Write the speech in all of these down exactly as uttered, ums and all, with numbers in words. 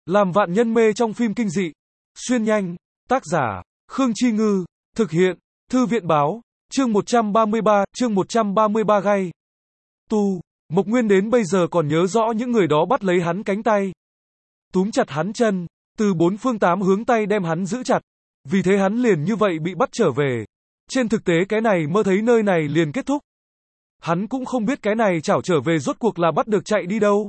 Làm vạn nhân mê trong phim kinh dị. Xuyên nhanh. Tác giả, Khương Chi Ngư. Thực hiện, Thư viện Báo. Chương một trăm ba mươi ba, chương một trăm ba mươi ba gay. Tu. Mộc Nguyên đến bây giờ còn nhớ rõ những người đó bắt lấy hắn cánh tay, túm chặt hắn chân, từ bốn phương tám hướng tay đem hắn giữ chặt. Vì thế hắn liền như vậy bị bắt trở về. Trên thực tế cái này mơ thấy nơi này liền kết thúc. Hắn cũng không biết cái này chảo trở về rốt cuộc là bắt được chạy đi đâu.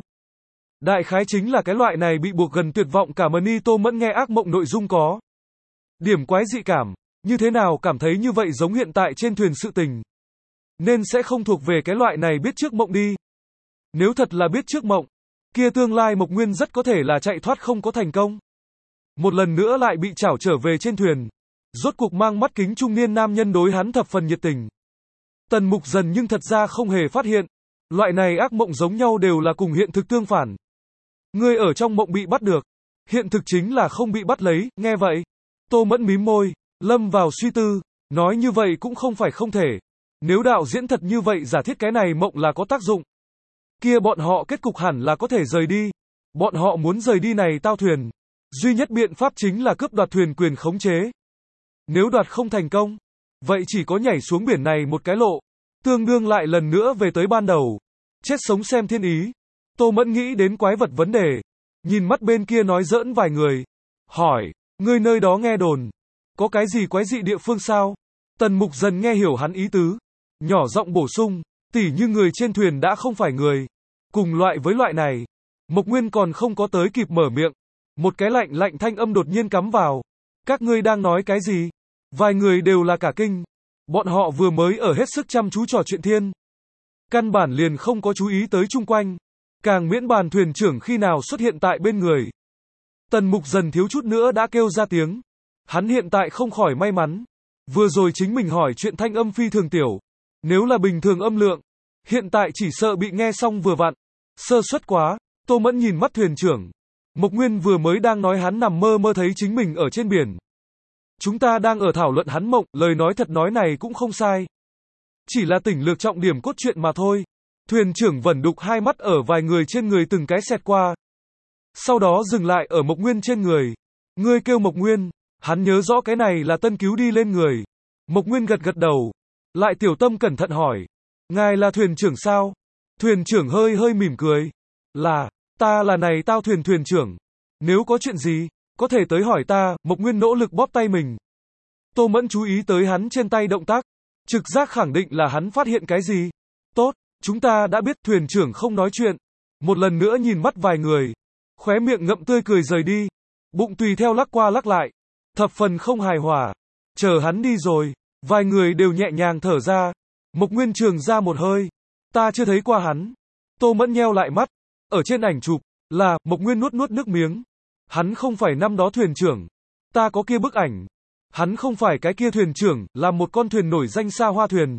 Đại khái chính là cái loại này bị buộc gần tuyệt vọng cả Mani Tô Mẫn nghe ác mộng nội dung có điểm quái dị cảm, như thế nào cảm thấy như vậy giống hiện tại trên thuyền sự tình. Nên sẽ không thuộc về cái loại này biết trước mộng đi. Nếu thật là biết trước mộng, kia tương lai Mộc Nguyên rất có thể là chạy thoát không có thành công. Một lần nữa lại bị chảo trở về trên thuyền. Rốt cuộc mang mắt kính trung niên nam nhân đối hắn thập phần nhiệt tình. Tần Mục Dần nhưng thật ra không hề phát hiện. Loại này ác mộng giống nhau đều là cùng hiện thực tương phản. Ngươi ở trong mộng bị bắt được. Hiện thực chính là không bị bắt lấy, nghe vậy. Tô Mẫn mím môi, lâm vào suy tư, nói như vậy cũng không phải không thể. Nếu đạo diễn thật như vậy giả thiết cái này mộng là có tác dụng, kia bọn họ kết cục hẳn là có thể rời đi. Bọn họ muốn rời đi này tao thuyền. Duy nhất biện pháp chính là cướp đoạt thuyền quyền khống chế. Nếu đoạt không thành công, vậy chỉ có nhảy xuống biển này một cái lộ. Tương đương lại lần nữa về tới ban đầu. Chết sống xem thiên ý. Tô Mẫn nghĩ đến quái vật vấn đề. Nhìn mắt bên kia nói giỡn vài người. Hỏi, ngươi nơi đó nghe đồn. Có cái gì quái dị địa phương sao? Tần Mục Dần nghe hiểu hắn ý tứ. Nhỏ giọng bổ sung, tỉ như người trên thuyền đã không phải người. Cùng loại với loại này. Mộc Nguyên còn không có tới kịp mở miệng. Một cái lạnh lạnh thanh âm đột nhiên cắm vào. Các ngươi đang nói cái gì? Vài người đều là cả kinh. Bọn họ vừa mới ở hết sức chăm chú trò chuyện thiên. Căn bản liền không có chú ý tới chung quanh. Càng miễn bàn thuyền trưởng khi nào xuất hiện tại bên người. Tần Mục Dần thiếu chút nữa đã kêu ra tiếng. Hắn hiện tại không khỏi may mắn. Vừa rồi chính mình hỏi chuyện thanh âm phi thường tiểu. Nếu là bình thường âm lượng, hiện tại chỉ sợ bị nghe xong vừa vặn. Sơ suất quá. Tô Mẫn nhìn mắt thuyền trưởng. Mộc Nguyên vừa mới đang nói hắn nằm mơ mơ thấy chính mình ở trên biển. Chúng ta đang ở thảo luận hắn mộng, lời nói thật nói này cũng không sai. Chỉ là tỉnh lược trọng điểm cốt truyện mà thôi. Thuyền trưởng vẩn đục hai mắt ở vài người trên người từng cái xẹt qua. Sau đó dừng lại ở Mộc Nguyên trên người. Ngươi kêu Mộc Nguyên, hắn nhớ rõ cái này là tân cứu đi lên người. Mộc Nguyên gật gật đầu. Lại tiểu tâm cẩn thận hỏi. Ngài là thuyền trưởng sao? Thuyền trưởng hơi hơi mỉm cười. Là, ta là này tao thuyền thuyền trưởng. Nếu có chuyện gì, có thể tới hỏi ta. Mộc Nguyên nỗ lực bóp tay mình. Tô Mẫn chú ý tới hắn trên tay động tác. Trực giác khẳng định là hắn phát hiện cái gì. Tốt, chúng ta đã biết. Thuyền trưởng không nói chuyện. Một lần nữa nhìn mắt vài người. Khóe miệng ngậm tươi cười rời đi. Bụng tùy theo lắc qua lắc lại. Thập phần không hài hòa. Chờ hắn đi rồi. Vài người đều nhẹ nhàng thở ra. Mộc Nguyên trường ra một hơi. Ta chưa thấy qua hắn. Tô Mẫn nheo lại mắt. Ở trên ảnh chụp, là, Mộc Nguyên nuốt nuốt nước miếng. Hắn không phải năm đó thuyền trưởng. Ta có kia bức ảnh. Hắn không phải cái kia thuyền trưởng, là một con thuyền nổi danh xa hoa thuyền.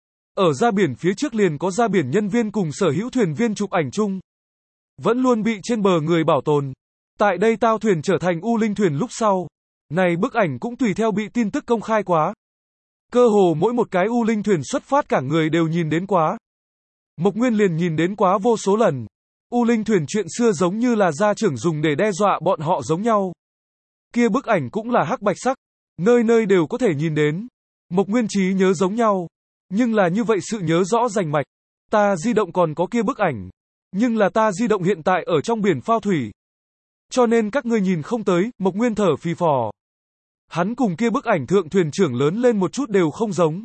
Ở ra biển phía trước liền có ra biển nhân viên cùng sở hữu thuyền viên chụp ảnh chung. Vẫn luôn bị trên bờ người bảo tồn. Tại đây tao thuyền trở thành U Linh thuyền lúc sau. Này bức ảnh cũng tùy theo bị tin tức công khai quá. Cơ hồ mỗi một cái U Linh thuyền xuất phát cả người đều nhìn đến quá. Mộc Nguyên liền nhìn đến quá vô số lần. U Linh thuyền chuyện xưa giống như là gia trưởng dùng để đe dọa bọn họ giống nhau. Kia bức ảnh cũng là hắc bạch sắc. Nơi nơi đều có thể nhìn đến. Mộc Nguyên trí nhớ giống nhau. Nhưng là như vậy sự nhớ rõ rành mạch. Ta di động còn có kia bức ảnh. Nhưng là ta di động hiện tại ở trong biển phao thủy. Cho nên các ngươi nhìn không tới. Mộc Nguyên thở phì phò. Hắn cùng kia bức ảnh thượng thuyền trưởng lớn lên một chút đều không giống.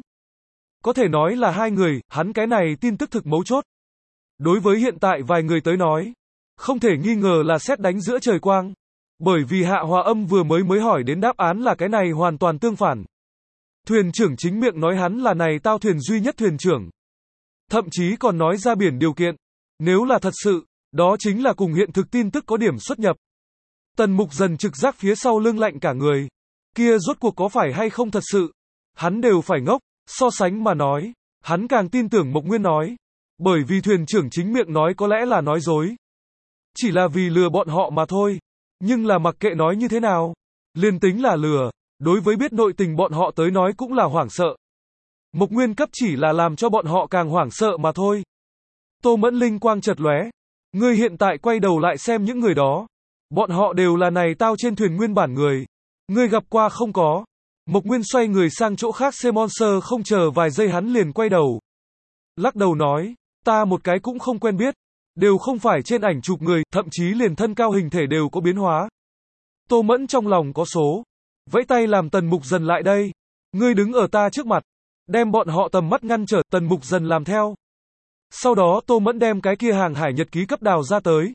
Có thể nói là hai người, hắn cái này tin tức thực mấu chốt. Đối với hiện tại vài người tới nói, không thể nghi ngờ là sét đánh giữa trời quang. Bởi vì Hạ Hòa Âm vừa mới mới hỏi đến đáp án là cái này hoàn toàn tương phản. Thuyền trưởng chính miệng nói hắn là này tao thuyền duy nhất thuyền trưởng. Thậm chí còn nói ra biển điều kiện. Nếu là thật sự, đó chính là cùng hiện thực tin tức có điểm xuất nhập. Tần Mục Dần trực giác phía sau lưng lạnh cả người. Kia rốt cuộc có phải hay không thật sự? Hắn đều phải ngốc. So sánh mà nói, hắn càng tin tưởng Mộc Nguyên nói. Bởi vì thuyền trưởng chính miệng nói có lẽ là nói dối. Chỉ là vì lừa bọn họ mà thôi. Nhưng là mặc kệ nói như thế nào, liền tính là lừa, đối với biết nội tình bọn họ tới nói cũng là hoảng sợ. Mộc Nguyên cấp chỉ là làm cho bọn họ càng hoảng sợ mà thôi. Tô Mẫn linh quang chợt lóe. Ngươi hiện tại quay đầu lại xem những người đó. Bọn họ đều là này tao trên thuyền nguyên bản người. Ngươi gặp qua không có? Mộc Nguyên xoay người sang chỗ khác xem Monster không chờ vài giây hắn liền quay đầu. Lắc đầu nói, ta một cái cũng không quen biết. Đều không phải trên ảnh chụp người, thậm chí liền thân cao hình thể đều có biến hóa. Tô Mẫn trong lòng có số. Vẫy tay làm Tần Mục Dần lại đây. Ngươi đứng ở ta trước mặt. Đem bọn họ tầm mắt ngăn trở, Tần Mục Dần làm theo. Sau đó Tô Mẫn đem cái kia hàng hải nhật ký cấp đào ra tới.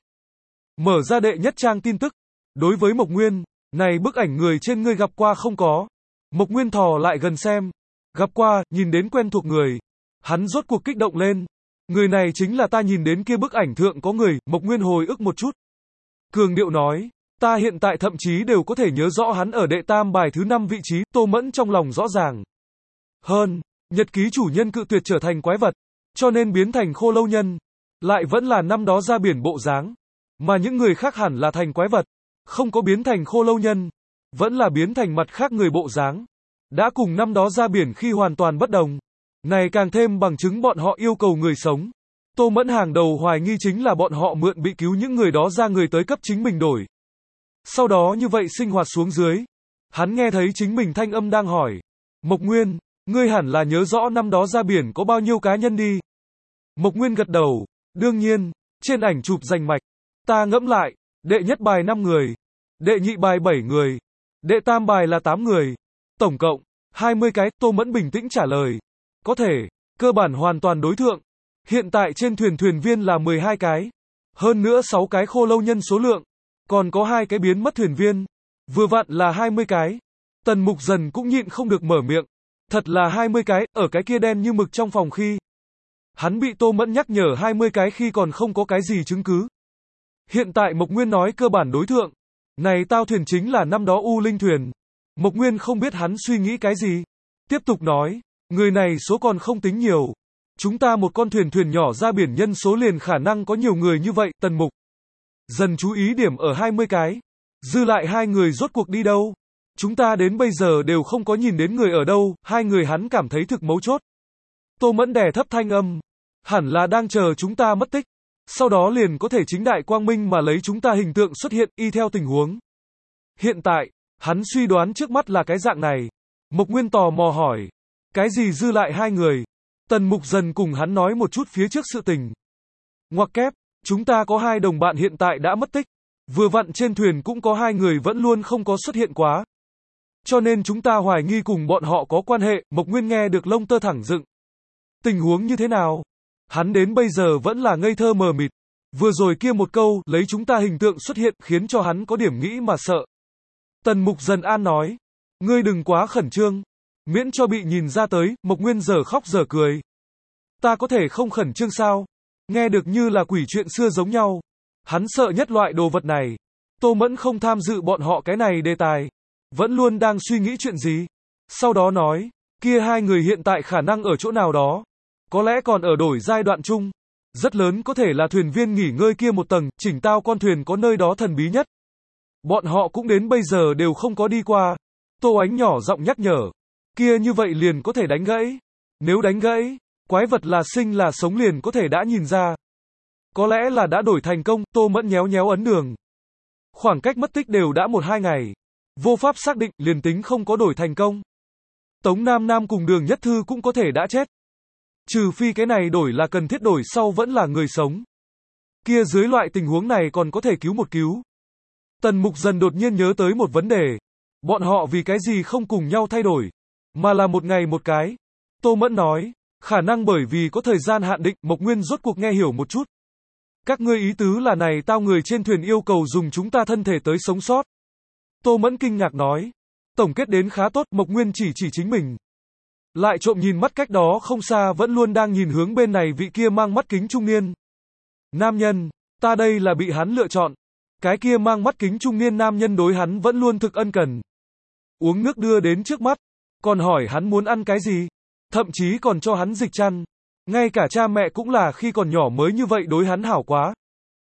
Mở ra đệ nhất trang tin tức. Đối với Mộc Nguyên, này bức ảnh người trên ngươi gặp qua không có? Mộc Nguyên thò lại gần xem. Gặp qua, nhìn đến quen thuộc người. Hắn rốt cuộc kích động lên. Người này chính là ta nhìn đến kia bức ảnh thượng có người, Mộc Nguyên hồi ức một chút. Cường điệu nói, ta hiện tại thậm chí đều có thể nhớ rõ hắn ở đệ tam bài thứ năm vị trí, Tô Mẫn trong lòng rõ ràng. Hơn, nhật ký chủ nhân cự tuyệt trở thành quái vật, cho nên biến thành khô lâu nhân. Lại vẫn là năm đó ra biển bộ dáng. Mà những người khác hẳn là thành quái vật, không có biến thành khô lâu nhân, vẫn là biến thành mặt khác người bộ dáng. Đã cùng năm đó ra biển khi hoàn toàn bất đồng. Này càng thêm bằng chứng bọn họ yêu cầu người sống. Tô Mẫn hàng đầu hoài nghi chính là bọn họ mượn bị cứu những người đó ra người tới cấp chính mình đổi. Sau đó như vậy sinh hoạt xuống dưới. Hắn nghe thấy chính mình thanh âm đang hỏi. Mộc Nguyên, ngươi hẳn là nhớ rõ năm đó ra biển có bao nhiêu cá nhân đi. Mộc Nguyên gật đầu. Đương nhiên, trên ảnh chụp rành mạch. Ta ngẫm lại, đệ nhất bài năm người. Đệ nhị bài bảy người. Đệ tam bài là tám người. Tổng cộng, hai mươi cái, Tô Mẫn bình tĩnh trả lời. Có thể, cơ bản hoàn toàn đối thượng. Hiện tại trên thuyền thuyền viên là mười hai cái. Hơn nữa sáu cái khô lâu nhân số lượng. Còn có hai cái biến mất thuyền viên. Vừa vặn là hai mươi cái. Tần Mục Dần cũng nhịn không được mở miệng. Thật là hai mươi cái, ở cái kia đen như mực trong phòng khi. Hắn bị Tô Mẫn nhắc nhở hai mươi cái khi còn không có cái gì chứng cứ. Hiện tại Mộc Nguyên nói cơ bản đối thượng. Này tao thuyền chính là năm đó U Linh thuyền. Mộc Nguyên không biết hắn suy nghĩ cái gì. Tiếp tục nói. Người này số còn không tính nhiều. Chúng ta một con thuyền thuyền nhỏ ra biển nhân số liền khả năng có nhiều người như vậy. Tần Mục Dần chú ý điểm ở hai mươi cái. Dư lại hai người rốt cuộc đi đâu? Chúng ta đến bây giờ đều không có nhìn đến người ở đâu. Hai người hắn cảm thấy thực mấu chốt. Tô Mẫn đè thấp thanh âm. Hẳn là đang chờ chúng ta mất tích. Sau đó liền có thể chính đại quang minh mà lấy chúng ta hình tượng xuất hiện y theo tình huống. Hiện tại, hắn suy đoán trước mắt là cái dạng này. Mộc Nguyên tò mò hỏi. Cái gì dư lại hai người? Tần Mục Dần cùng hắn nói một chút phía trước sự tình. Ngoặc kép, chúng ta có hai đồng bạn hiện tại đã mất tích. Vừa vặn trên thuyền cũng có hai người vẫn luôn không có xuất hiện quá. Cho nên chúng ta hoài nghi cùng bọn họ có quan hệ. Mộc Nguyên nghe được lông tơ thẳng dựng. Tình huống như thế nào? Hắn đến bây giờ vẫn là ngây thơ mờ mịt. Vừa rồi kia một câu, lấy chúng ta hình tượng xuất hiện, khiến cho hắn có điểm nghĩ mà sợ. Tần Mục Dần an nói. Ngươi đừng quá khẩn trương. Miễn cho bị nhìn ra tới, Mộc Nguyên giờ khóc giờ cười. Ta có thể không khẩn trương sao? Nghe được như là quỷ chuyện xưa giống nhau. Hắn sợ nhất loại đồ vật này. Tô Mẫn không tham dự bọn họ cái này đề tài. Vẫn luôn đang suy nghĩ chuyện gì. Sau đó nói, kia hai người hiện tại khả năng ở chỗ nào đó. Có lẽ còn ở đổi giai đoạn chung. Rất lớn có thể là thuyền viên nghỉ ngơi kia một tầng, chỉnh tao con thuyền có nơi đó thần bí nhất. Bọn họ cũng đến bây giờ đều không có đi qua. Tô Ánh nhỏ giọng nhắc nhở. Kia như vậy liền có thể đánh gãy. Nếu đánh gãy, quái vật là sinh là sống liền có thể đã nhìn ra. Có lẽ là đã đổi thành công, Tô Mẫn nhéo nhéo ấn đường. Khoảng cách mất tích đều đã một hai ngày. Vô pháp xác định, liền tính không có đổi thành công. Tống Nam Nam cùng Đường Nhất Thư cũng có thể đã chết. Trừ phi cái này đổi là cần thiết đổi sau vẫn là người sống. Kia dưới loại tình huống này còn có thể cứu một cứu. Tần Mục Dần đột nhiên nhớ tới một vấn đề. Bọn họ vì cái gì không cùng nhau thay đổi, mà là một ngày một cái. Tô Mẫn nói, khả năng bởi vì có thời gian hạn định. Mộc Nguyên rốt cuộc nghe hiểu một chút. Các ngươi ý tứ là này tao người trên thuyền yêu cầu dùng chúng ta thân thể tới sống sót. Tô Mẫn kinh ngạc nói. Tổng kết đến khá tốt. Mộc Nguyên chỉ chỉ chính mình. Lại trộm nhìn mắt cách đó không xa vẫn luôn đang nhìn hướng bên này vị kia mang mắt kính trung niên. Nam nhân, ta đây là bị hắn lựa chọn. Cái kia mang mắt kính trung niên nam nhân đối hắn vẫn luôn thực ân cần. Uống nước đưa đến trước mắt, còn hỏi hắn muốn ăn cái gì. Thậm chí còn cho hắn dịch chăn. Ngay cả cha mẹ cũng là khi còn nhỏ mới như vậy đối hắn hảo quá.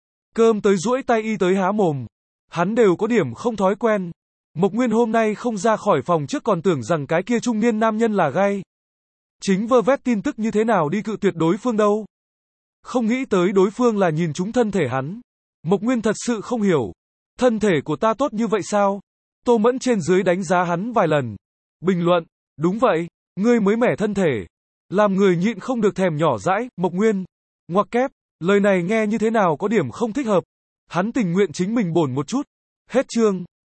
Cơm tới duỗi tay y tới há mồm. Hắn đều có điểm không thói quen. Mộc Nguyên hôm nay không ra khỏi phòng trước còn tưởng rằng cái kia trung niên nam nhân là gay. Chính vơ vét tin tức như thế nào đi cự tuyệt đối phương đâu. Không nghĩ tới đối phương là nhìn trúng thân thể hắn. Mộc Nguyên thật sự không hiểu. Thân thể của ta tốt như vậy sao? Tô Mẫn trên dưới đánh giá hắn vài lần. Bình luận, đúng vậy, ngươi mới mẻ thân thể. Làm người nhịn không được thèm nhỏ dãi, Mộc Nguyên. Ngoặc kép, lời này nghe như thế nào có điểm không thích hợp. Hắn tình nguyện chính mình bổn một chút. Hết chương.